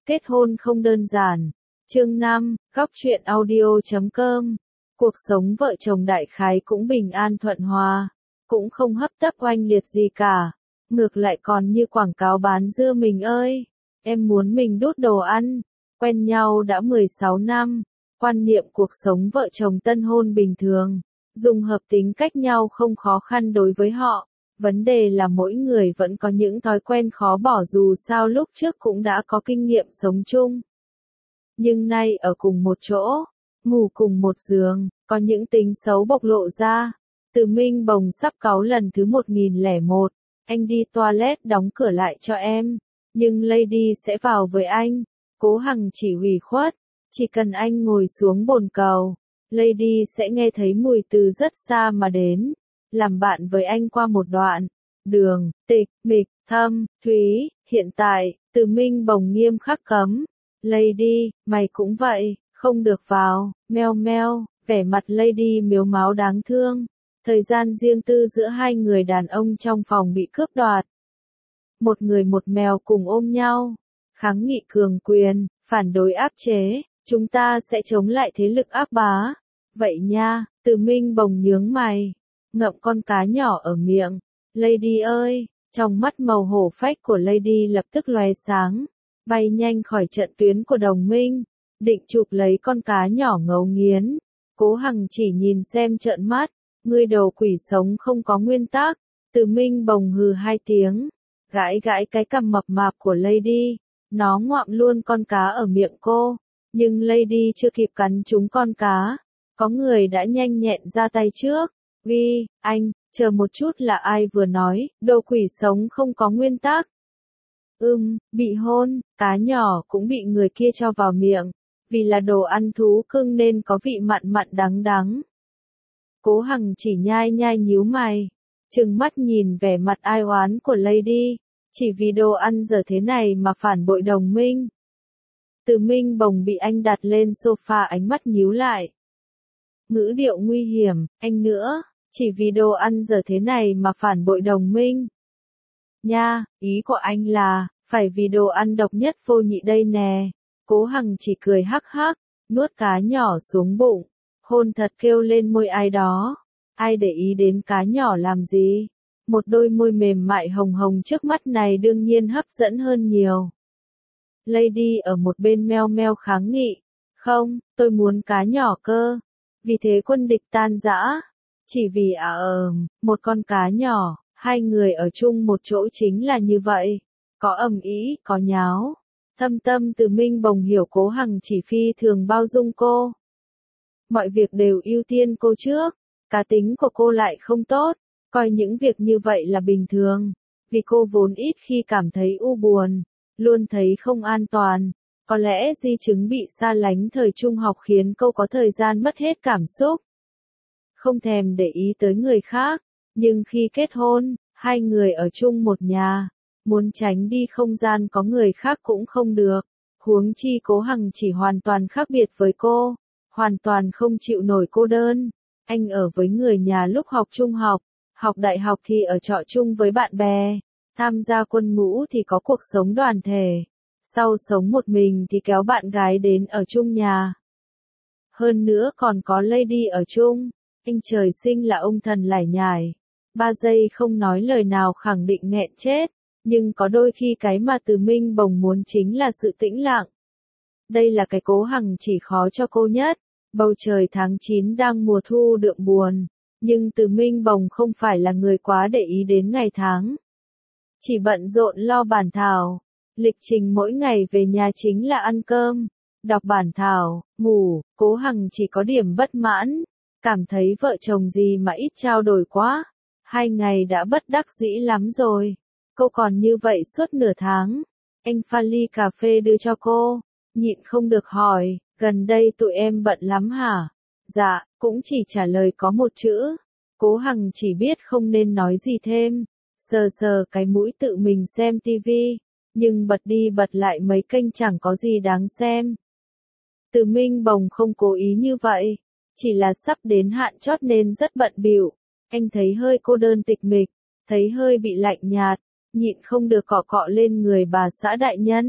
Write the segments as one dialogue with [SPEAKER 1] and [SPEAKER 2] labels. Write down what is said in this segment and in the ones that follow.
[SPEAKER 1] Kết hôn không đơn giản. Chương 5, góc truyện audio.com. Cuộc sống vợ chồng đại khái cũng bình an thuận hòa, cũng không hấp tấp oanh liệt gì cả. Ngược lại còn như quảng cáo bán dưa mình ơi, em muốn mình đút đồ ăn. Quen nhau đã 16 năm, quan niệm cuộc sống vợ chồng tân hôn bình thường, dùng hợp tính cách nhau không khó khăn đối với họ. Vấn đề là mỗi người vẫn có những thói quen khó bỏ dù sao lúc trước cũng đã có kinh nghiệm sống chung. Nhưng nay ở cùng một chỗ, ngủ cùng một giường, có những tính xấu bộc lộ ra. Từ Minh Bồng sắp cáu lần thứ 1001, anh đi toilet đóng cửa lại cho em, nhưng Lady sẽ vào với anh. Cố Hằng chỉ ủy khuất, chỉ cần anh ngồi xuống bồn cầu, Lady sẽ nghe thấy mùi từ rất xa mà đến, làm bạn với anh qua một đoạn đường tịch mịch thâm thúy. Hiện tại, Từ Minh Bồng nghiêm khắc cấm, Lady, mày cũng vậy, không được vào. Meo meo, vẻ mặt Lady mếu máo đáng thương. Thời gian riêng tư giữa hai người đàn ông trong phòng bị cướp đoạt. Một người một mèo cùng ôm nhau, kháng nghị cường quyền, phản đối áp chế, chúng ta sẽ chống lại thế lực áp bá. Vậy nha. Từ Minh Bồng nhướng mày, ngậm con cá nhỏ ở miệng. Lady ơi, trong mắt màu hổ phách của Lady lập tức lóe sáng, bay nhanh khỏi trận tuyến của đồng minh, định chụp lấy con cá nhỏ ngấu nghiến. Cố Hằng chỉ nhìn xem trợn mắt, ngươi đồ quỷ sống không có nguyên tắc. Từ Minh Bồng hừ hai tiếng, gãi gãi cái cằm mập mạp của Lady, nó ngoạm luôn con cá ở miệng cô, nhưng Lady chưa kịp cắn trúng con cá, có người đã nhanh nhẹn ra tay trước. Vi, anh, chờ một chút, là ai vừa nói, đồ quỷ sống không có nguyên tắc? Bị hôn, cá nhỏ cũng bị người kia cho vào miệng, vì là đồ ăn thú cưng nên có vị mặn mặn đắng đắng. Cố Hằng chỉ nhai nhai nhíu mày, trừng mắt nhìn vẻ mặt ai oán của Lady, chỉ vì đồ ăn dở thế này mà phản bội đồng minh. Từ Minh Bồng bị anh đặt lên sofa, ánh mắt nhíu lại. Ngữ điệu nguy hiểm, anh nữa, chỉ vì đồ ăn dở thế này mà phản bội đồng minh. Nha, ý của anh là, phải vì đồ ăn độc nhất vô nhị đây nè. Cố Hằng chỉ cười hắc hắc, nuốt cá nhỏ xuống bụng, hôn thật kêu lên môi ai đó. Ai để ý đến cá nhỏ làm gì? Một đôi môi mềm mại hồng hồng trước mắt này đương nhiên hấp dẫn hơn nhiều. Lady ở một bên meo meo kháng nghị, không, tôi muốn cá nhỏ cơ. Vì thế quân địch tan rã, chỉ vì một con cá nhỏ, hai người ở chung một chỗ chính là như vậy, có ầm ĩ, có nháo. Thâm tâm Từ Minh Bồng hiểu Cố Hằng chỉ phi thường bao dung cô. Mọi việc đều ưu tiên cô trước, cá tính của cô lại không tốt, coi những việc như vậy là bình thường, vì cô vốn ít khi cảm thấy u buồn, luôn thấy không an toàn. Có lẽ di chứng bị xa lánh thời trung học khiến cô có thời gian mất hết cảm xúc, không thèm để ý tới người khác, nhưng khi kết hôn, hai người ở chung một nhà, muốn tránh đi không gian có người khác cũng không được. Huống chi Cố Hằng chỉ hoàn toàn khác biệt với cô, hoàn toàn không chịu nổi cô đơn. Anh ở với người nhà lúc học trung học, học đại học thì ở trọ chung với bạn bè, tham gia quân ngũ thì có cuộc sống đoàn thể, sau sống một mình thì kéo bạn gái đến ở chung nhà. Hơn nữa còn có Lady ở chung, anh trời sinh là ông thần lải nhải, 3 giây không nói lời nào khẳng định nghẹn chết, nhưng có đôi khi cái mà Từ Minh Bồng muốn chính là sự tĩnh lặng. Đây là cái Cố Hằng chỉ khó cho cô nhất. Bầu trời tháng 9 đang mùa thu đượm buồn, nhưng Từ Minh Bồng không phải là người quá để ý đến ngày tháng. Chỉ bận rộn lo bản thảo, lịch trình mỗi ngày về nhà chính là ăn cơm, đọc bản thảo, ngủ. Cố Hằng chỉ có điểm bất mãn, cảm thấy vợ chồng gì mà ít trao đổi quá. 2 ngày đã bất đắc dĩ lắm rồi, cô còn như vậy suốt nửa tháng. Anh pha ly cà phê đưa cho cô, nhịn không được hỏi, gần đây tụi em bận lắm hả? Dạ, cũng chỉ trả lời có một chữ. Cố Hằng chỉ biết không nên nói gì thêm, sờ sờ cái mũi tự mình xem tivi, nhưng bật đi bật lại mấy kênh chẳng có gì đáng xem. Từ Minh Bồng không cố ý như vậy, chỉ là sắp đến hạn chót nên rất bận bịu. Anh thấy hơi cô đơn tịch mịch, thấy hơi bị lạnh nhạt, nhịn không được cọ cọ lên người bà xã đại nhân.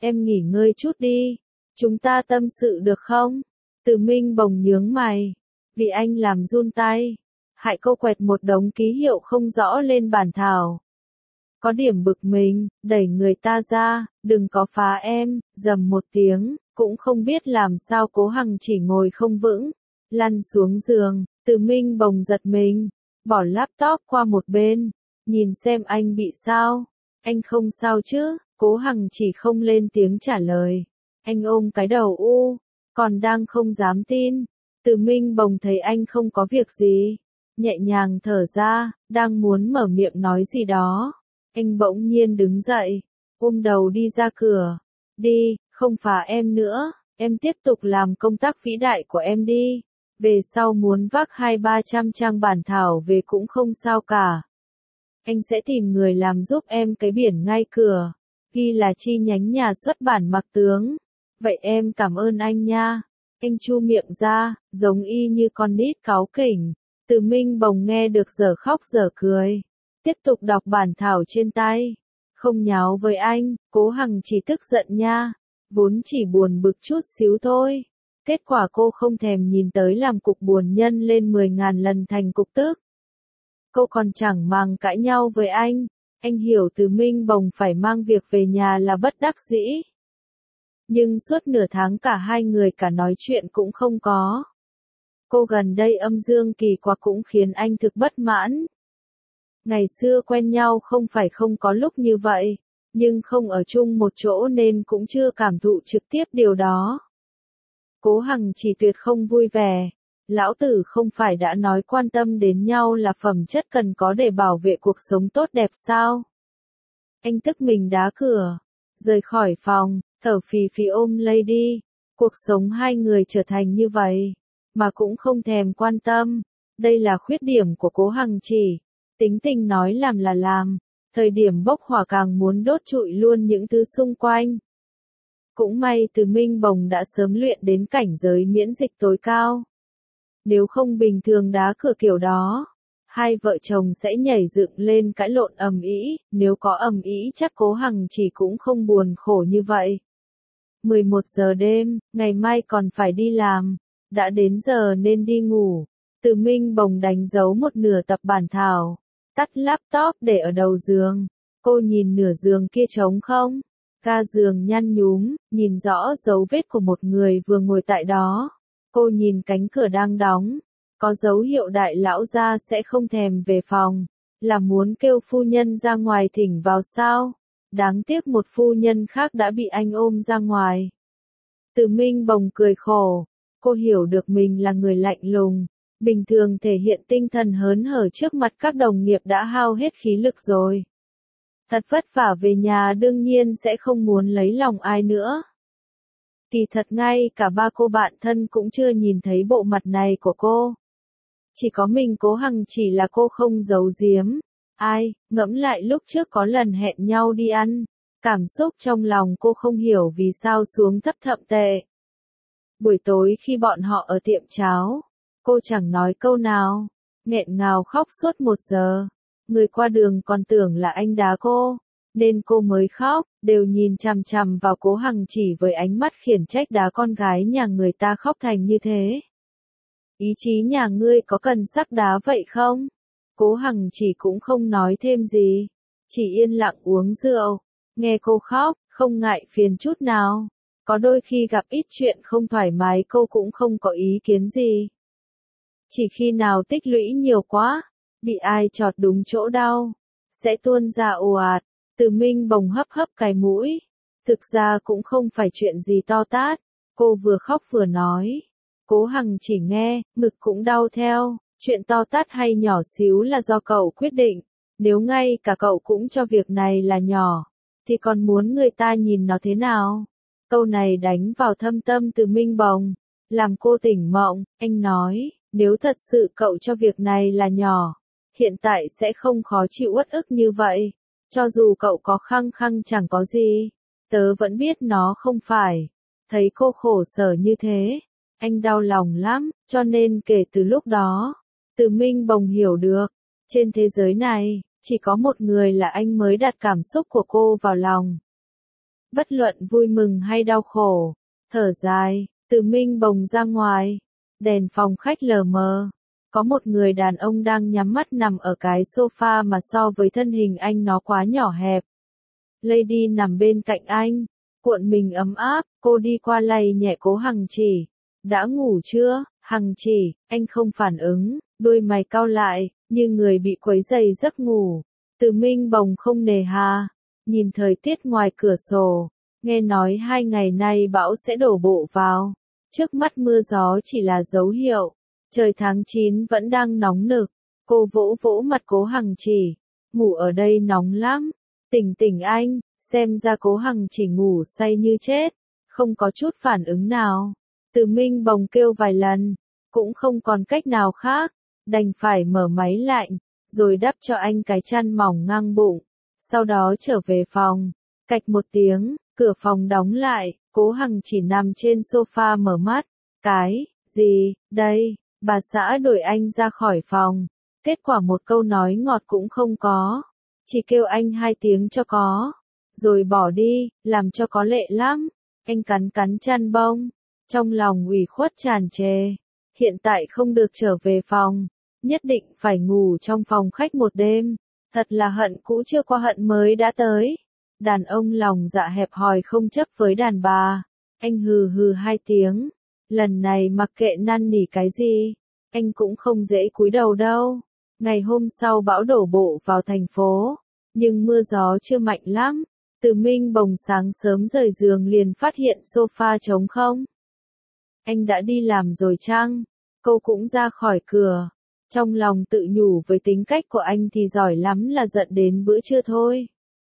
[SPEAKER 1] em nghỉ ngơi chút đi. Chúng ta tâm sự được không? Từ Minh Bồng nhướng mày. Vì anh làm run tay. Hại cô quẹt một đống ký hiệu không rõ lên bản thảo. Có điểm bực mình, đẩy người ta ra, đừng có phá em, rầm một tiếng, cũng không biết làm sao Cố Hằng chỉ ngồi không vững, lăn xuống giường, Từ Minh Bồng giật mình, bỏ laptop qua một bên, nhìn xem anh bị sao, anh không sao chứ, Cố Hằng chỉ không lên tiếng trả lời, anh ôm cái đầu còn đang không dám tin, Từ Minh Bồng thấy anh không có việc gì, nhẹ nhàng thở ra, đang muốn mở miệng nói gì đó. Anh bỗng nhiên đứng dậy, ôm đầu đi ra cửa. Đi, không phá em nữa, em tiếp tục làm công tác vĩ đại của em đi. Về sau muốn vác 200-300 trang bản thảo về cũng không sao cả. Anh sẽ tìm người làm giúp em cái biển ngay cửa. Ghi là chi nhánh nhà xuất bản Mạc Tướng. Vậy em cảm ơn anh nha. Anh chu miệng ra, giống y như con nít cáu kỉnh. Từ Minh Bồng nghe được dở khóc dở cười. Tiếp tục đọc bản thảo trên tay. Không nháo với anh, Cố Hằng chỉ tức giận nha. Vốn chỉ buồn bực chút xíu thôi. Kết quả cô không thèm nhìn tới làm cục buồn nhân lên 10.000 lần thành cục tức. Cô còn chẳng màng cãi nhau với anh hiểu Từ Minh Bồng phải mang việc về nhà là bất đắc dĩ. Nhưng suốt nửa tháng cả hai người cả nói chuyện cũng không có. Cô gần đây âm dương kỳ quặc cũng khiến anh thực bất mãn. Ngày xưa quen nhau không phải không có lúc như vậy, nhưng không ở chung một chỗ nên cũng chưa cảm thụ trực tiếp điều đó. Cố Hằng chỉ tuyệt không vui vẻ. Lão tử không phải đã nói quan tâm đến nhau là phẩm chất cần có để bảo vệ cuộc sống tốt đẹp sao? Anh tức mình đá cửa, rời khỏi phòng, thở phì phì ôm Lady. Cuộc sống hai người trở thành như vậy, mà cũng không thèm quan tâm. Đây là khuyết điểm của Cố Hằng chỉ. Tính tình nói làm là làm, thời điểm bốc hỏa càng muốn đốt trụi luôn những thứ xung quanh. Cũng may Từ Minh Bồng đã sớm luyện đến cảnh giới miễn dịch tối cao. Nếu không bình thường đá cửa kiểu đó, hai vợ chồng sẽ nhảy dựng lên cãi lộn ầm ĩ, nếu có ầm ĩ chắc Cố Hằng chỉ cũng không buồn khổ như vậy. 11 giờ đêm, ngày mai còn phải đi làm, đã đến giờ nên đi ngủ. Từ Minh Bồng đánh dấu một nửa tập bản thảo, tắt laptop để ở đầu giường. Cô nhìn nửa giường kia trống không? Ga giường nhăn nhúm, nhìn rõ dấu vết của một người vừa ngồi tại đó. Cô nhìn cánh cửa đang đóng, có dấu hiệu đại lão gia sẽ không thèm về phòng, là muốn kêu phu nhân ra ngoài thỉnh vào sao? Đáng tiếc một phu nhân khác đã bị anh ôm ra ngoài. Từ Minh Bồng cười khổ, cô hiểu được mình là người lạnh lùng, bình thường thể hiện tinh thần hớn hở trước mặt các đồng nghiệp đã hao hết khí lực rồi. Thật vất vả về nhà đương nhiên sẽ không muốn lấy lòng ai nữa. Kỳ thật ngay cả ba cô bạn thân cũng chưa nhìn thấy bộ mặt này của cô. Chỉ có mình Cố Hằng chỉ là cô không giấu giếm. Ai, ngẫm lại lúc trước có lần hẹn nhau đi ăn. Cảm xúc trong lòng cô không hiểu vì sao xuống thấp thậm tệ. Buổi tối khi bọn họ ở tiệm cháo, cô chẳng nói câu nào, nghẹn ngào khóc suốt 1 giờ. Người qua đường còn tưởng là anh đá cô, nên cô mới khóc, đều nhìn chằm chằm vào Cố Hằng chỉ với ánh mắt khiển trách đá con gái nhà người ta khóc thành như thế. Ý chí nhà ngươi có cần sắc đá vậy không? Cố Hằng chỉ cũng không nói thêm gì, chỉ yên lặng uống rượu, nghe cô khóc, không ngại phiền chút nào. Có đôi khi gặp ít chuyện không thoải mái cô cũng không có ý kiến gì. Chỉ khi nào tích lũy nhiều quá, bị ai chọt đúng chỗ đau, sẽ tuôn ra ồ ạt. Từ Minh Bồng hấp hấp cái mũi. Thực ra cũng không phải chuyện gì to tát. Cô vừa khóc vừa nói. Cố Hằng chỉ nghe, ngực cũng đau theo. Chuyện to tát hay nhỏ xíu là do cậu quyết định. Nếu ngay cả cậu cũng cho việc này là nhỏ, thì còn muốn người ta nhìn nó thế nào? Câu này đánh vào thâm tâm Từ Minh Bồng, làm cô tỉnh mộng. Anh nói, nếu thật sự cậu cho việc này là nhỏ, hiện tại sẽ không khó chịu uất ức như vậy. Cho dù cậu có khăng khăng chẳng có gì, tớ vẫn biết nó không phải. Thấy cô khổ sở như thế, anh đau lòng lắm, cho nên kể từ lúc đó, Từ Minh Bồng hiểu được, trên thế giới này, chỉ có một người là anh mới đặt cảm xúc của cô vào lòng. Bất luận vui mừng hay đau khổ, thở dài, Từ Minh bồng ra ngoài. Đèn phòng khách lờ mờ. Có một người đàn ông đang nhắm mắt nằm ở cái sofa mà so với thân hình anh nó quá nhỏ hẹp. Lady nằm bên cạnh anh, cuộn mình ấm áp, cô đi qua lay nhẹ Cố Hằng Chỉ. Đã ngủ chưa, Hằng Chỉ? Anh không phản ứng, đôi mày cau lại, như người bị quấy rầy giấc ngủ. Từ Minh bồng không nề hà, nhìn thời tiết ngoài cửa sổ, nghe nói 2 ngày nay bão sẽ đổ bộ vào. Trước mắt mưa gió chỉ là dấu hiệu, trời tháng 9 vẫn đang nóng nực. Cô vỗ vỗ mặt Cố Hằng Chỉ, ngủ ở đây nóng lắm, tỉnh tỉnh anh. Xem ra Cố Hằng Chỉ ngủ say như chết, không có chút phản ứng nào. Từ Minh bồng kêu vài lần, cũng không còn cách nào khác, đành phải mở máy lạnh, rồi đắp cho anh cái chăn mỏng ngang bụng. Sau đó trở về phòng, cạch một tiếng, cửa phòng đóng lại, Cố Hằng Chỉ nằm trên sofa mở mắt. Cái gì, đây? Bà xã đuổi anh ra khỏi phòng, kết quả một câu nói ngọt cũng không có, chỉ kêu anh 2 tiếng cho có, rồi bỏ đi, làm cho có lệ lắm. Anh cắn cắn chăn bông, trong lòng ủy khuất tràn trề. Hiện tại không được trở về phòng, nhất định phải ngủ trong phòng khách một đêm. Thật là hận cũ chưa qua hận mới đã tới. Đàn ông lòng dạ hẹp hòi không chấp với đàn bà. Anh hừ hừ 2 tiếng. Lần này mặc kệ năn nỉ cái gì, anh cũng không dễ cúi đầu đâu. Ngày hôm sau bão đổ bộ vào thành phố, nhưng mưa gió chưa mạnh lắm. Từ Minh bồng sáng sớm rời giường liền phát hiện sofa trống không. Anh đã đi làm rồi chăng? Cô cũng ra khỏi cửa. Trong lòng tự nhủ với tính cách của anh thì giỏi lắm là giận đến bữa trưa thôi.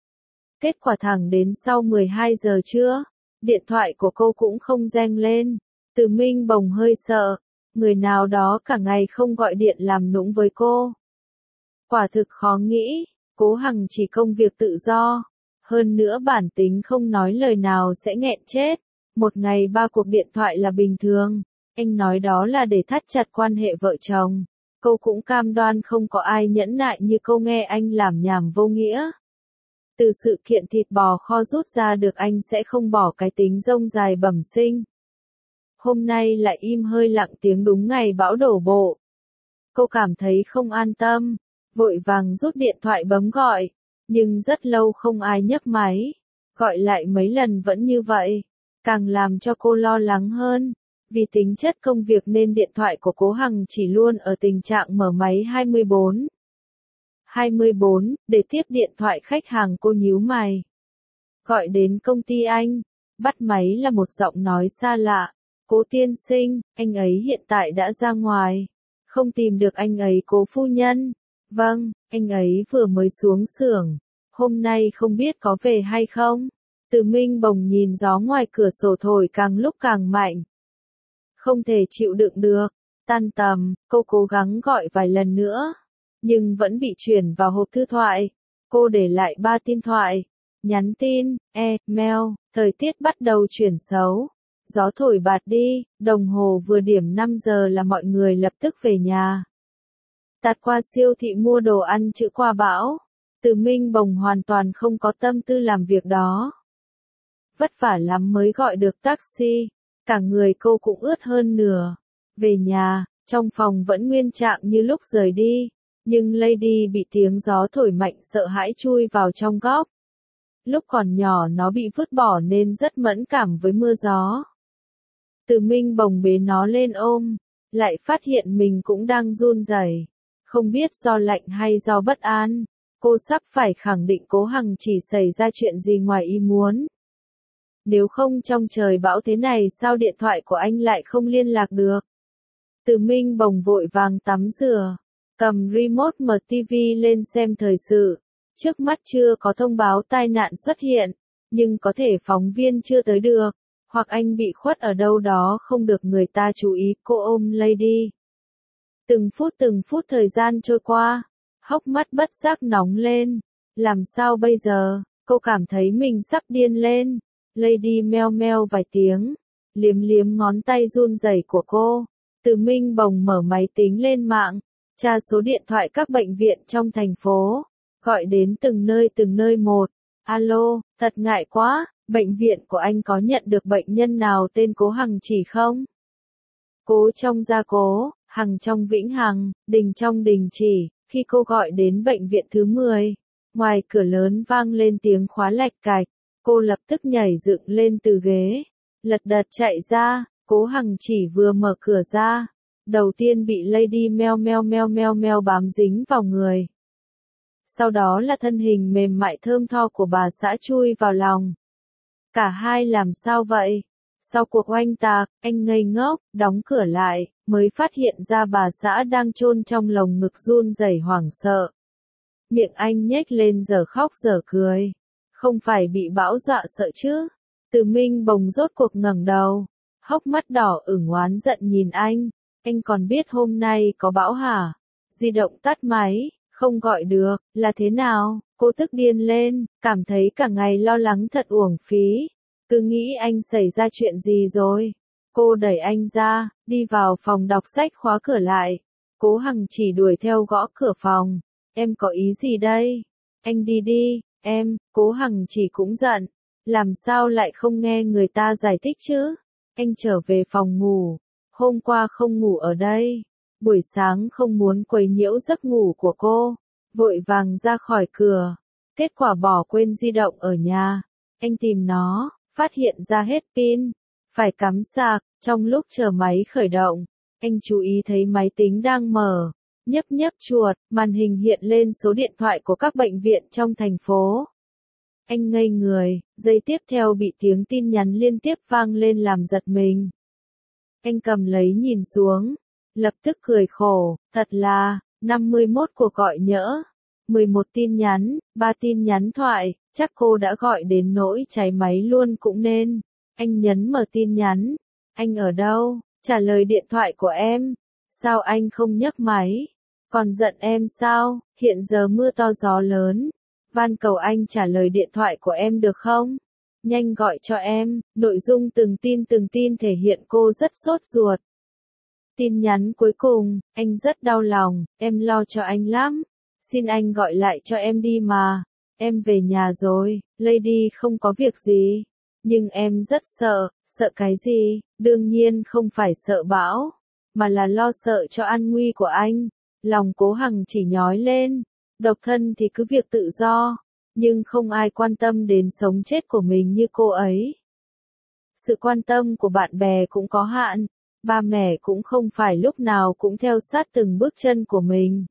[SPEAKER 1] Kết quả thẳng đến sau 12 giờ trưa, điện thoại của cô cũng không reng lên. Từ Minh bồng hơi sợ, người nào đó cả ngày không gọi điện làm nũng với cô. Quả thực khó nghĩ, Cố Hằng Chỉ công việc tự do. Hơn nữa bản tính không nói lời nào sẽ nghẹn chết. Một ngày 3 cuộc điện thoại là bình thường. Anh nói đó là để thắt chặt quan hệ vợ chồng. Cô cũng cam đoan không có ai nhẫn nại như cô nghe anh làm nhảm vô nghĩa. Từ sự kiện thịt bò kho rút ra được anh sẽ không bỏ cái tính rông dài bẩm sinh. Hôm nay lại im hơi lặng tiếng đúng ngày bão đổ bộ. Cô cảm thấy không an tâm, vội vàng rút điện thoại bấm gọi, nhưng rất lâu không ai nhấc máy. Gọi lại mấy lần vẫn như vậy, càng làm cho cô lo lắng hơn. Vì tính chất công việc nên điện thoại của Cố Hằng Chỉ luôn ở tình trạng mở máy 24. 24, để tiếp điện thoại khách hàng cô nhíu mày. Gọi đến công ty anh, bắt máy là một giọng nói xa lạ. Cố tiên sinh, anh ấy hiện tại đã ra ngoài. Không tìm được anh ấy Cố phu nhân. Vâng, anh ấy vừa mới xuống xưởng. Hôm nay không biết có về hay không. Từ Minh bồng nhìn gió ngoài cửa sổ thổi càng lúc càng mạnh. Không thể chịu đựng được. Tan tầm, cô cố gắng gọi vài lần nữa, nhưng vẫn bị chuyển vào hộp thư thoại. Cô để lại 3 tin thoại, nhắn tin, email, thời tiết bắt đầu chuyển xấu. Gió thổi bạt đi, đồng hồ vừa điểm 5 giờ là mọi người lập tức về nhà. Tạt qua siêu thị mua đồ ăn chữa qua bão. Từ Minh bồng hoàn toàn không có tâm tư làm việc đó. Vất vả lắm mới gọi được taxi, cả người cô cũng ướt hơn nửa. Về nhà, trong phòng vẫn nguyên trạng như lúc rời đi, nhưng Lady bị tiếng gió thổi mạnh sợ hãi chui vào trong góc. Lúc còn nhỏ nó bị vứt bỏ nên rất mẫn cảm với mưa gió. Từ Minh bồng bế nó lên ôm, lại phát hiện mình cũng đang run rẩy, không biết do lạnh hay do bất an. Cô sắp phải khẳng định Cố Hằng Chỉ xảy ra chuyện gì ngoài ý muốn. Nếu không trong trời bão thế này sao điện thoại của anh lại không liên lạc được? Từ Minh bồng vội vàng tắm rửa, cầm remote mở TV lên xem thời sự. Trước mắt chưa có thông báo tai nạn xuất hiện, nhưng có thể phóng viên chưa tới được, hoặc anh bị khuất ở đâu đó không được người ta chú ý. Cô ôm Lady. Từng phút thời gian trôi qua, hốc mắt bất giác nóng lên. Làm sao bây giờ? Cô cảm thấy mình sắp điên lên. Lady meo meo vài tiếng, liếm liếm ngón tay run rẩy của cô. Từ Minh bồng mở máy tính lên mạng, tra số điện thoại các bệnh viện trong thành phố, gọi đến từng nơi một. Alo, thật ngại quá, Bệnh viện của anh có nhận được bệnh nhân nào tên Cố Hằng Chỉ không? Cố trong gia cố, Hằng trong Vĩnh Hằng, Đình trong Đình Chỉ. Khi cô gọi đến bệnh viện thứ 10, ngoài cửa lớn vang lên tiếng khóa lạch cạch. Cô lập tức nhảy dựng lên từ ghế, lật đật chạy ra. Cố Hằng Chỉ vừa mở cửa ra, đầu tiên bị Lady meo meo meo meo meo bám dính vào người. Sau đó là thân hình mềm mại thơm tho của bà xã chui vào lòng. Cả hai làm sao vậy? Sau cuộc oanh tạc, anh ngây ngốc, đóng cửa lại, mới phát hiện ra bà xã đang chôn trong lồng ngực run rẩy hoảng sợ. Miệng anh nhếch lên giờ khóc giờ cười. Không phải bị bão dọa sợ chứ? Từ Minh Bồng rốt cuộc ngẩng đầu, hốc mắt đỏ ửng oán giận nhìn anh. Anh còn biết hôm nay có bão hả? Di động tắt máy, không gọi được, là thế nào? Cô tức điên lên, cảm thấy cả ngày lo lắng thật uổng phí. Cứ nghĩ anh xảy ra chuyện gì rồi. Cô đẩy anh ra, đi vào phòng đọc sách khóa cửa lại. Cố Hằng Chỉ đuổi theo gõ cửa phòng. Em có ý gì đây? Anh đi đi, em. Cố Hằng Chỉ cũng giận. Làm sao lại không nghe người ta giải thích chứ? Anh trở về phòng ngủ. Hôm qua không ngủ ở đây. Buổi sáng không muốn quấy nhiễu giấc ngủ của cô. Vội vàng ra khỏi cửa. Kết quả bỏ quên di động ở nhà. Anh tìm nó, phát hiện ra hết pin. Phải cắm sạc. Trong lúc chờ máy khởi động, anh chú ý thấy máy tính đang mở. Nhấp nhấp chuột, màn hình hiện lên số điện thoại của các bệnh viện trong thành phố. Anh ngây người, giây tiếp theo bị tiếng tin nhắn liên tiếp vang lên làm giật mình. Anh cầm lấy nhìn xuống, lập tức cười khổ, thật là, 51 cuộc gọi nhỡ, 11 tin nhắn, 3 tin nhắn thoại, chắc cô đã gọi đến nỗi cháy máy luôn cũng nên. Anh nhấn mở tin nhắn, anh ở đâu, trả lời điện thoại của em, sao anh không nhấc máy, còn giận em sao, hiện giờ mưa to gió lớn, van cầu anh trả lời điện thoại của em được không? Nhanh gọi cho em. Nội dung từng tin thể hiện cô rất sốt ruột. Tin nhắn cuối cùng, anh rất đau lòng, em lo cho anh lắm. Xin anh gọi lại cho em đi mà. Em về nhà rồi, Lady không có việc gì. Nhưng em rất sợ. Sợ cái gì? Đương nhiên không phải sợ bão, mà là lo sợ cho an nguy của anh. Lòng Cố Hằng Chỉ nhói lên. Độc thân thì cứ việc tự do, nhưng không ai quan tâm đến sống chết của mình như cô ấy. Sự quan tâm của bạn bè cũng có hạn, ba mẹ cũng không phải lúc nào cũng theo sát từng bước chân của mình.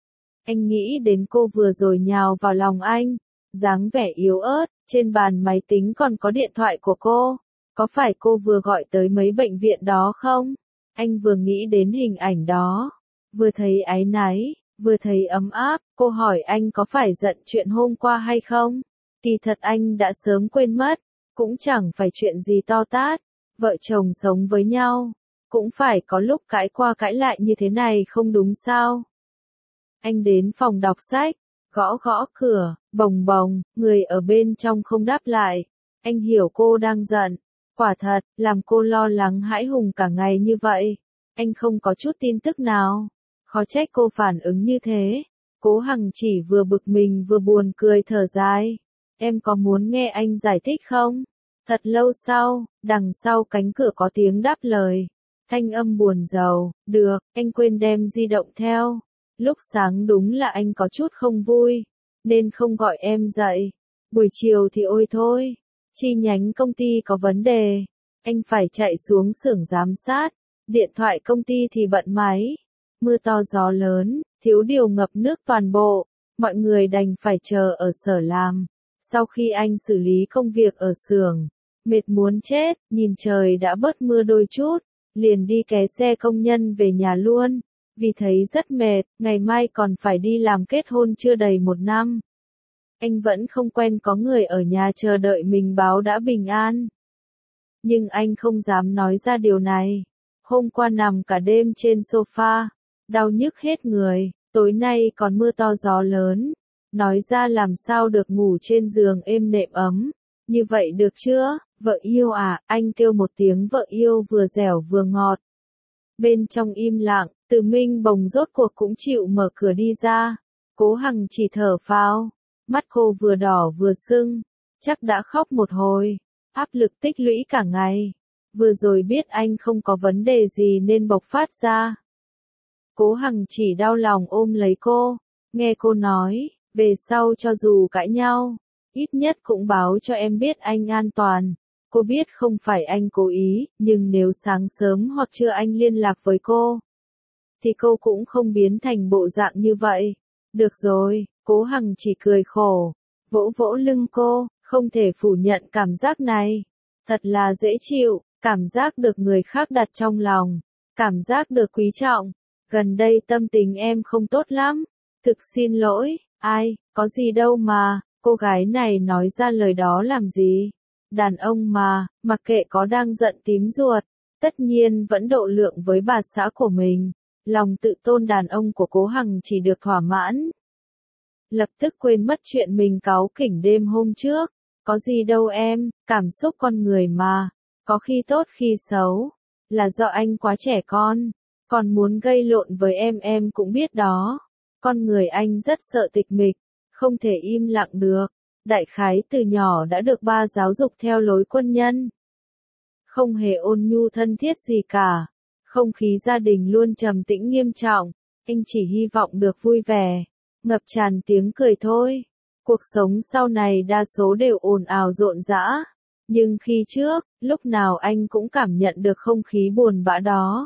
[SPEAKER 1] Anh nghĩ đến cô vừa rồi nhào vào lòng anh, dáng vẻ yếu ớt, trên bàn máy tính còn có điện thoại của cô. Có phải cô vừa gọi tới mấy bệnh viện đó không? Anh vừa nghĩ đến hình ảnh đó, vừa thấy áy náy, vừa thấy ấm áp. Cô hỏi anh có phải giận chuyện hôm qua hay không? Kỳ thật anh đã sớm quên mất, cũng chẳng phải chuyện gì to tát. Vợ chồng sống với nhau, cũng phải có lúc cãi qua cãi lại như thế này không đúng sao? Anh đến phòng đọc sách, gõ gõ cửa, bồng bồng, người ở bên trong không đáp lại. Anh hiểu cô đang giận, quả thật, làm cô lo lắng hãi hùng cả ngày như vậy. Anh không có chút tin tức nào. Khó trách cô phản ứng như thế. Cố Hằng Chỉ vừa bực mình vừa buồn cười thở dài. Em có muốn nghe anh giải thích không? Thật lâu sau, đằng sau cánh cửa có tiếng đáp lời. Thanh âm buồn rầu, được, anh quên đem di động theo. Lúc sáng đúng là anh có chút không vui, nên không gọi em dậy. Buổi chiều thì ôi thôi, chi nhánh công ty có vấn đề. Anh phải chạy xuống xưởng giám sát, điện thoại công ty thì bận máy. Mưa to gió lớn, thiếu điều ngập nước toàn bộ, mọi người đành phải chờ ở sở làm. Sau khi anh xử lý công việc ở xưởng, mệt muốn chết, nhìn trời đã bớt mưa đôi chút, liền đi ké xe công nhân về nhà luôn. Vì thấy rất mệt, ngày mai còn phải đi làm kết hôn chưa đầy 1 năm. Anh vẫn không quen có người ở nhà chờ đợi mình báo đã bình an. Nhưng anh không dám nói ra điều này. Hôm qua nằm cả đêm trên sofa, đau nhức hết người, tối nay còn mưa to gió lớn. Nói ra làm sao được ngủ trên giường êm nệm ấm. Như vậy được chưa, vợ yêu à? Anh kêu một tiếng vợ yêu vừa dẻo vừa ngọt. Bên trong im lặng, Từ Minh Bồng rốt cuộc cũng chịu mở cửa đi ra. Cố Hằng Chỉ thở phào, mắt cô vừa đỏ vừa sưng, chắc đã khóc một hồi, áp lực tích lũy cả ngày. Vừa rồi biết anh không có vấn đề gì nên bộc phát ra. Cố Hằng chỉ đau lòng ôm lấy cô, nghe cô nói, về sau cho dù cãi nhau, ít nhất cũng báo cho em biết anh an toàn. Cô biết không phải anh cố ý, nhưng nếu sáng sớm hoặc trưa anh liên lạc với cô, thì cô cũng không biến thành bộ dạng như vậy. Được rồi, Cố Hằng chỉ cười khổ, vỗ vỗ lưng cô, không thể phủ nhận cảm giác này. Thật là dễ chịu, cảm giác được người khác đặt trong lòng, cảm giác được quý trọng. Gần đây tâm tình em không tốt lắm, thực xin lỗi, ai, có gì đâu mà, cô gái này nói ra lời đó làm gì. Đàn ông mà, mặc kệ có đang giận tím ruột, tất nhiên vẫn độ lượng với bà xã của mình. Lòng tự tôn đàn ông của Cố Hằng chỉ được thỏa mãn. Lập tức quên mất chuyện mình cáu kỉnh đêm hôm trước. Có gì đâu em, cảm xúc con người mà, có khi tốt khi xấu, là do anh quá trẻ con, còn muốn gây lộn với em cũng biết đó. Con người anh rất sợ tịch mịch, không thể im lặng được. Đại khái từ nhỏ đã được ba giáo dục theo lối quân nhân. Không hề ôn nhu thân thiết gì cả. Không khí gia đình luôn trầm tĩnh nghiêm trọng. Anh chỉ hy vọng được vui vẻ, ngập tràn tiếng cười thôi. Cuộc sống sau này đa số đều ồn ào rộn rã. Nhưng khi trước, lúc nào anh cũng cảm nhận được không khí buồn bã đó.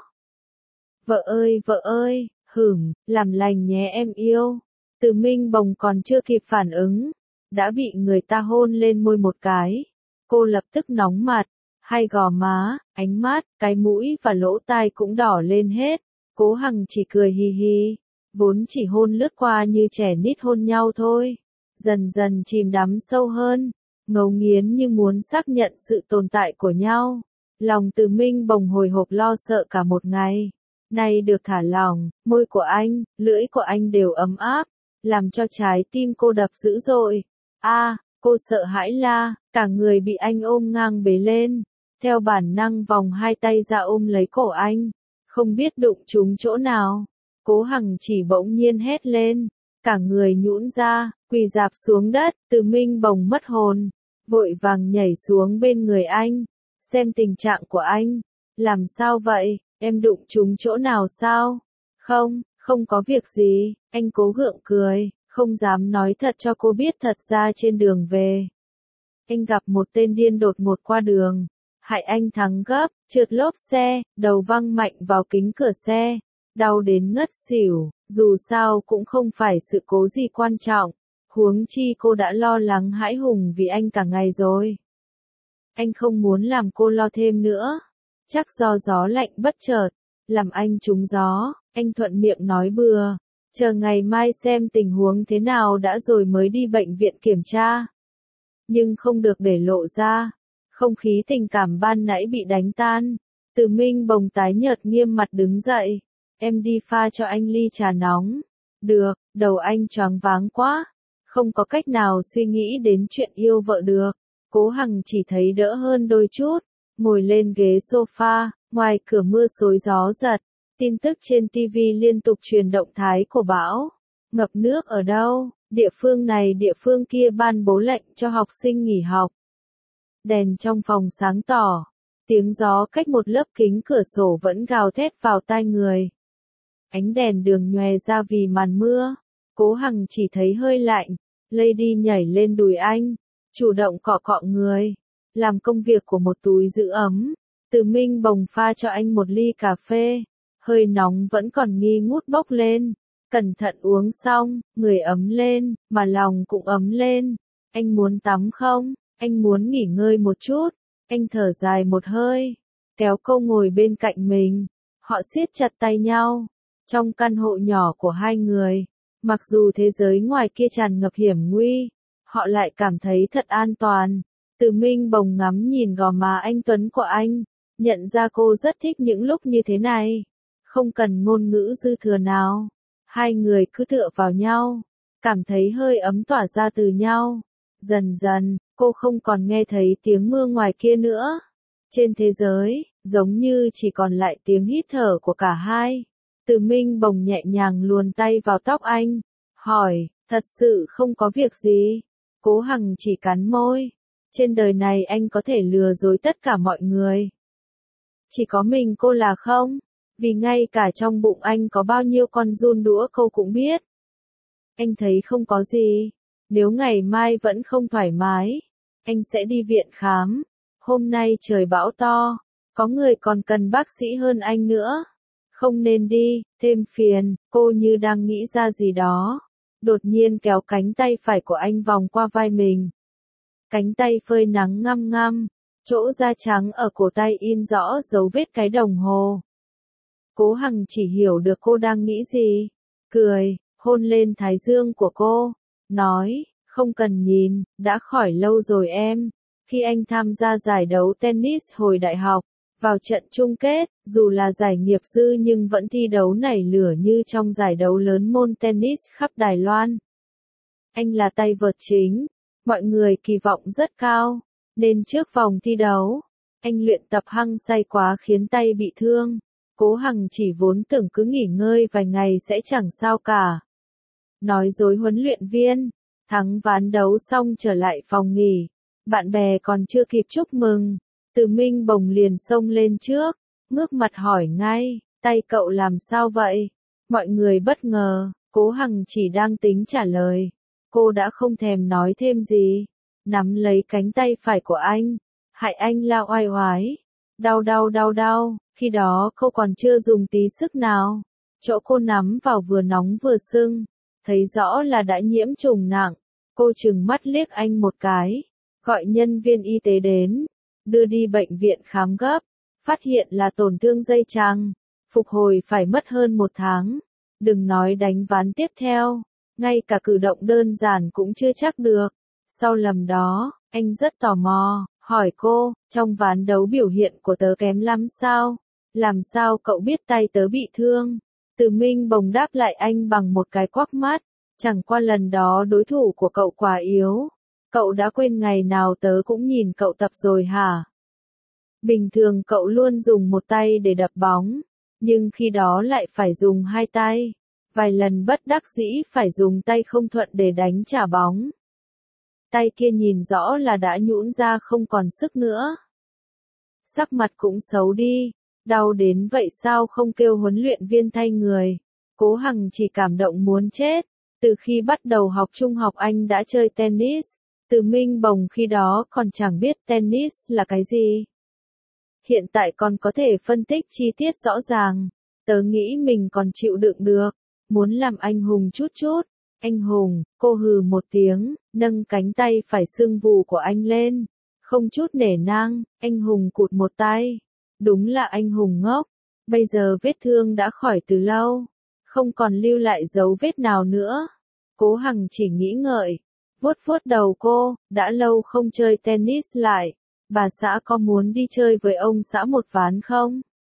[SPEAKER 1] Vợ ơi, làm lành nhé em yêu. Từ Minh Bồng còn chưa kịp phản ứng, đã bị người ta hôn lên môi một cái. Cô lập tức nóng mặt, hai gò má, ánh mắt, cái mũi và lỗ tai cũng đỏ lên hết. Cố Hằng chỉ cười hì hì, vốn chỉ hôn lướt qua như trẻ nít hôn nhau thôi. Dần dần chìm đắm sâu hơn, ngấu nghiến như muốn xác nhận sự tồn tại của nhau. Lòng Từ Minh Bồng hồi hộp lo sợ cả một ngày. Nay được thả lỏng, môi của anh, lưỡi của anh đều ấm áp, làm cho trái tim cô đập dữ dội. Cô sợ hãi la, cả người bị anh ôm ngang bế lên, theo bản năng vòng hai tay ra ôm lấy cổ anh, không biết đụng trúng chỗ nào. Cố Hằng chỉ bỗng nhiên hét lên, cả người nhũn ra, quỳ rạp xuống đất. Từ Minh Bồng mất hồn, vội vàng nhảy xuống bên người anh, xem tình trạng của anh. Làm sao vậy, em đụng trúng chỗ nào sao? Không có việc gì, anh cố gượng cười, không dám nói thật cho cô biết thật ra trên đường về. Anh gặp một tên điên đột ngột qua đường, hại anh thắng gấp, trượt lốp xe, đầu văng mạnh vào kính cửa xe, đau đến ngất xỉu, dù sao cũng không phải sự cố gì quan trọng, huống chi cô đã lo lắng hãi hùng vì anh cả ngày rồi. Anh không muốn làm cô lo thêm nữa, chắc do gió lạnh bất chợt, làm anh trúng gió, anh thuận miệng nói bừa, chờ ngày mai xem tình huống thế nào đã rồi mới đi bệnh viện kiểm tra. Nhưng không được để lộ ra, không khí tình cảm ban nãy bị đánh tan. Từ Minh Bồng tái nhợt nghiêm mặt đứng dậy, em đi pha cho anh ly trà nóng. Được, đầu anh choáng váng quá, không có cách nào suy nghĩ đến chuyện yêu vợ được. Cố Hằng chỉ thấy đỡ hơn đôi chút, ngồi lên ghế sofa, ngoài cửa mưa xối gió giật, tin tức trên TV liên tục truyền động thái của bão. Ngập nước ở đâu, địa phương này địa phương kia ban bố lệnh cho học sinh nghỉ học. Đèn trong phòng sáng tỏ, tiếng gió cách một lớp kính cửa sổ vẫn gào thét vào tai người. Ánh đèn đường nhòe ra vì màn mưa, Cố Hằng chỉ thấy hơi lạnh, Lady nhảy lên đùi anh, chủ động cọ cọ người, làm công việc của một túi giữ ấm. Từ Minh Bồng pha cho anh một ly cà phê, hơi nóng vẫn còn nghi ngút bốc lên. Cẩn thận uống xong, người ấm lên, mà lòng cũng ấm lên. Anh muốn tắm không? Anh muốn nghỉ ngơi một chút. Anh thở dài một hơi, kéo cô ngồi bên cạnh mình. Họ siết chặt tay nhau, trong căn hộ nhỏ của hai người. Mặc dù thế giới ngoài kia tràn ngập hiểm nguy, họ lại cảm thấy thật an toàn. Từ Minh Bồng ngắm nhìn gò má anh tuấn của anh, nhận ra cô rất thích những lúc như thế này. Không cần ngôn ngữ dư thừa nào, hai người cứ tựa vào nhau, cảm thấy hơi ấm tỏa ra từ nhau. Dần dần, cô không còn nghe thấy tiếng mưa ngoài kia nữa. Trên thế giới, giống như chỉ còn lại tiếng hít thở của cả hai. Từ Minh Bồng nhẹ nhàng luồn tay vào tóc anh, hỏi, thật sự không có việc gì? Cố Hằng chỉ cắn môi, Trên đời này anh có thể lừa dối tất cả mọi người. Chỉ có mình cô là không, vì ngay cả trong bụng anh có bao nhiêu con giun đũa cô cũng biết. Anh thấy không có gì, nếu ngày mai vẫn không thoải mái, anh sẽ đi viện khám. Hôm nay trời bão to, có người còn cần bác sĩ hơn anh nữa. Không nên đi, thêm phiền, cô như đang nghĩ ra gì đó. Đột nhiên kéo cánh tay phải của anh vòng qua vai mình. Cánh tay phơi nắng ngăm ngăm, chỗ da trắng ở cổ tay in rõ dấu vết cái đồng hồ. Cố Hằng chỉ hiểu được cô đang nghĩ gì. Cười, hôn lên thái dương của cô, nói, không cần nhìn, đã khỏi lâu rồi em. Khi anh tham gia giải đấu tennis hồi đại học, vào trận chung kết, dù là giải nghiệp dư nhưng vẫn thi đấu nảy lửa như trong giải đấu lớn môn tennis khắp Đài Loan. Anh là tay vợt chính, mọi người kỳ vọng rất cao, nên trước vòng thi đấu, anh luyện tập hăng say quá khiến tay bị thương. Cố Hằng chỉ vốn tưởng cứ nghỉ ngơi vài ngày sẽ chẳng sao cả. Nói dối huấn luyện viên, thắng ván đấu xong trở lại phòng nghỉ, bạn bè còn chưa kịp chúc mừng, Từ Minh Bồng liền xông lên trước, ngước mặt hỏi ngay, tay cậu làm sao vậy? Mọi người bất ngờ, Cố Hằng chỉ đang tính trả lời, cô đã không thèm nói thêm gì, nắm lấy cánh tay phải của anh, hại anh la oai oái, đau đau đau đau, khi đó cô còn chưa dùng tí sức nào, chỗ cô nắm vào vừa nóng vừa sưng, thấy rõ là đã nhiễm trùng nặng, cô trừng mắt liếc anh một cái, gọi nhân viên y tế đến, đưa đi bệnh viện khám gấp, phát hiện là tổn thương dây chằng, phục hồi phải mất hơn 1 tháng, đừng nói đánh ván tiếp theo, ngay cả cử động đơn giản cũng chưa chắc được. Sau lần đó, anh rất tò mò, hỏi cô, trong ván đấu biểu hiện của tớ kém lắm sao? Làm sao cậu biết tay tớ bị thương? Từ Minh Bồng đáp lại anh bằng một cái quắc mắt, chẳng qua lần đó đối thủ của cậu quá yếu. Cậu đã quên ngày nào tớ cũng nhìn cậu tập rồi hả? Bình thường cậu luôn dùng một tay để đập bóng, nhưng khi đó lại phải dùng 2 tay. Vài lần bất đắc dĩ phải dùng tay không thuận để đánh trả bóng. Tay kia nhìn rõ là đã nhũn ra không còn sức nữa. Sắc mặt cũng xấu đi, đau đến vậy sao không kêu huấn luyện viên thay người. Cố Hằng chỉ cảm động muốn chết. Từ khi bắt đầu học trung học anh đã chơi tennis. Từ Minh Bồng khi đó còn chẳng biết tennis là cái gì. Hiện tại còn có thể phân tích chi tiết rõ ràng. Tớ nghĩ mình còn chịu đựng được. Muốn làm anh hùng chút chút. Anh hùng, cô hừ một tiếng, nâng cánh tay phải sưng vù của anh lên. Không chút nể nang, anh hùng cụt một tay. Đúng là anh hùng ngốc. Bây giờ vết thương đã khỏi từ lâu. Không còn lưu lại dấu vết nào nữa. Cố Hằng chỉ nghĩ ngợi. Vuốt vuốt đầu cô, đã lâu không chơi tennis lại. Bà xã có muốn đi chơi với ông xã một ván không?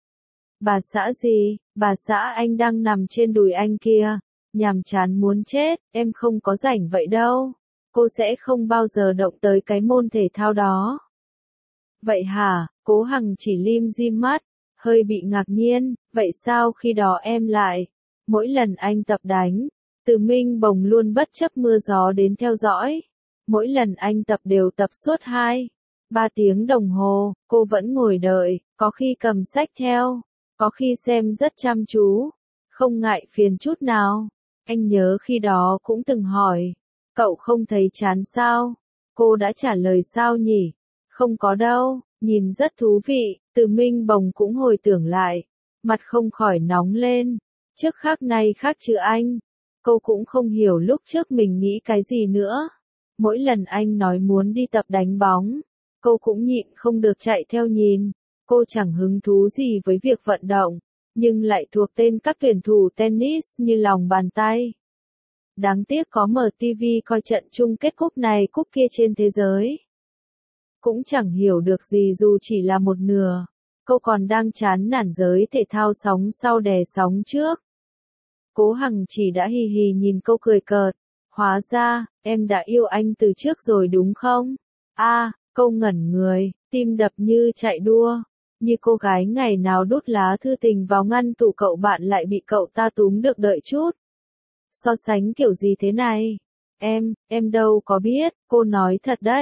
[SPEAKER 1] Bà xã gì? Bà xã anh đang nằm trên đùi anh kia. Nhàm chán muốn chết, em không có rảnh vậy đâu. Cô sẽ không bao giờ động tới cái môn thể thao đó. Vậy hả? Cố Hằng chỉ lim dim mắt, hơi bị ngạc nhiên, vậy sao khi đó em lại? Mỗi lần anh tập đánh, Từ Minh Bồng luôn bất chấp mưa gió đến theo dõi. Mỗi lần anh tập đều tập suốt 2-3 tiếng đồng hồ, cô vẫn ngồi đợi, có khi cầm sách theo, có khi xem rất chăm chú, không ngại phiền chút nào. Anh nhớ khi đó cũng từng hỏi, cậu không thấy chán sao? Cô đã trả lời sao nhỉ? Không có đâu, nhìn rất thú vị. Từ Minh Bồng cũng hồi tưởng lại, mặt không khỏi nóng lên. Trước khác nay khác chứ anh. Cô cũng không hiểu lúc trước mình nghĩ cái gì nữa. Mỗi lần anh nói muốn đi tập đánh bóng, cô cũng nhịn không được chạy theo nhìn. Cô chẳng hứng thú gì với việc vận động, nhưng lại thuộc tên các tuyển thủ tennis như lòng bàn tay. Đáng tiếc có mở TV coi trận chung kết cúp này cúp kia trên thế giới. Cũng chẳng hiểu được gì dù chỉ là một nửa. Cô còn đang chán nản giới thể thao sóng sau đè sóng trước. Cố Hằng chỉ đã hì hì nhìn cô cười cợt. Hóa ra, em đã yêu anh từ trước rồi đúng không? Câu ngẩn người, tim đập như chạy đua. Như cô gái ngày nào đút lá thư tình vào ngăn tủ cậu bạn lại bị cậu ta túm được đợi chút. So sánh kiểu gì thế này? Em đâu có biết, cô nói thật đấy,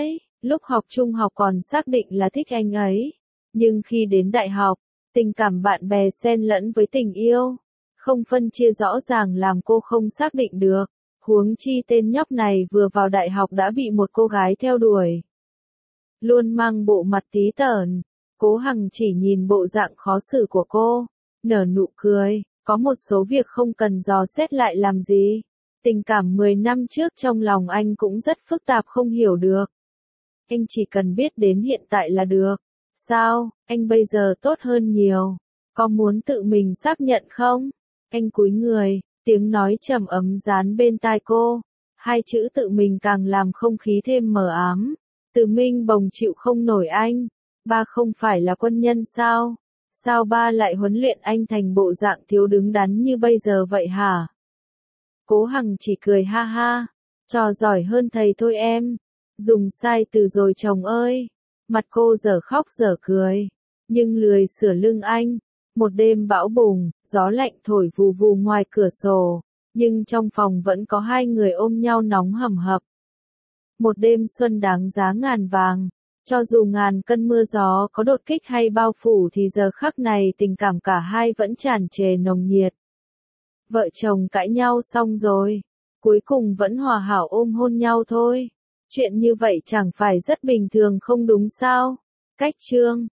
[SPEAKER 1] Lúc học trung học còn xác định là thích anh ấy. Nhưng khi đến đại học, tình cảm bạn bè xen lẫn với tình yêu. Không phân chia rõ ràng làm cô không xác định được. Huống chi tên nhóc này vừa vào đại học đã bị một cô gái theo đuổi. Luôn mang bộ mặt tí tởn. Cố Hằng chỉ nhìn bộ dạng khó xử của cô. Nở nụ cười. Có một số việc không cần dò xét lại làm gì. Tình cảm 10 năm trước trong lòng anh cũng rất phức tạp không hiểu được. Anh chỉ cần biết đến hiện tại là được. Sao, anh bây giờ tốt hơn nhiều. Có muốn tự mình xác nhận không? Anh cúi người, tiếng nói trầm ấm dán bên tai cô. Hai chữ tự mình càng làm không khí thêm mờ ám. Từ Minh bồng chịu không nổi anh. Ba không phải là quân nhân sao? Sao ba lại huấn luyện anh thành bộ dạng thiếu đứng đắn như bây giờ vậy hả? Cố Hằng chỉ cười ha ha. Trò giỏi hơn thầy thôi em. Dùng sai từ rồi chồng ơi. Mặt cô dở khóc dở cười. Nhưng lười sửa lưng anh. Một đêm bão bùng, gió lạnh thổi vù vù ngoài cửa sổ. Nhưng trong phòng vẫn có hai người ôm nhau nóng hầm hập. Một đêm xuân đáng giá ngàn vàng. Cho dù ngàn cân mưa gió có đột kích hay bao phủ thì giờ khắc này tình cảm cả hai vẫn tràn trề nồng nhiệt. Vợ chồng cãi nhau xong rồi. Cuối cùng vẫn hòa hảo ôm hôn nhau thôi. Chuyện như vậy chẳng phải rất bình thường không đúng sao? Cách chương